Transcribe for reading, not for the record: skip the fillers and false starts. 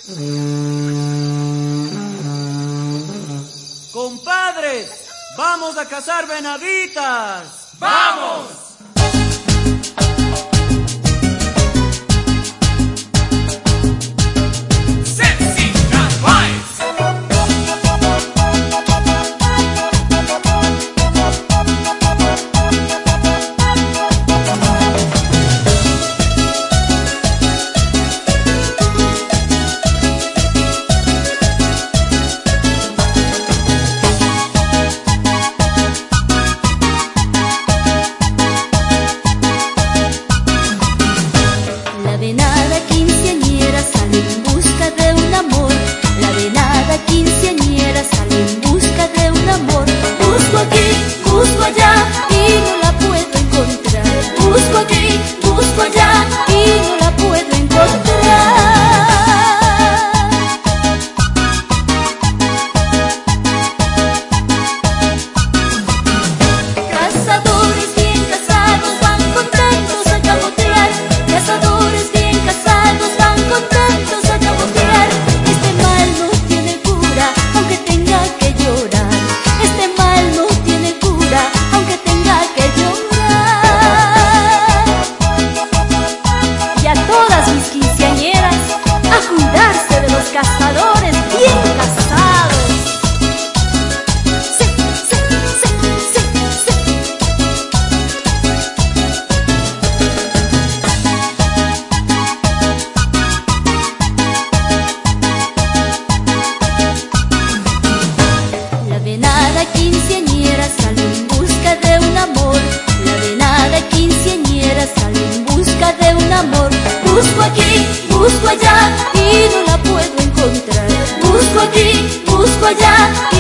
Compadres, vamos a cazar venaditas. ¡Vamos! Cazadores bien casados. Sí, sí, sí, sí, sí. La venada quinceañera sale en busca de un amor. La venada quinceañera sale en busca de un amor. Busco aquí, busco allá y no la puedo encontrar. Busco aquí, busco allá.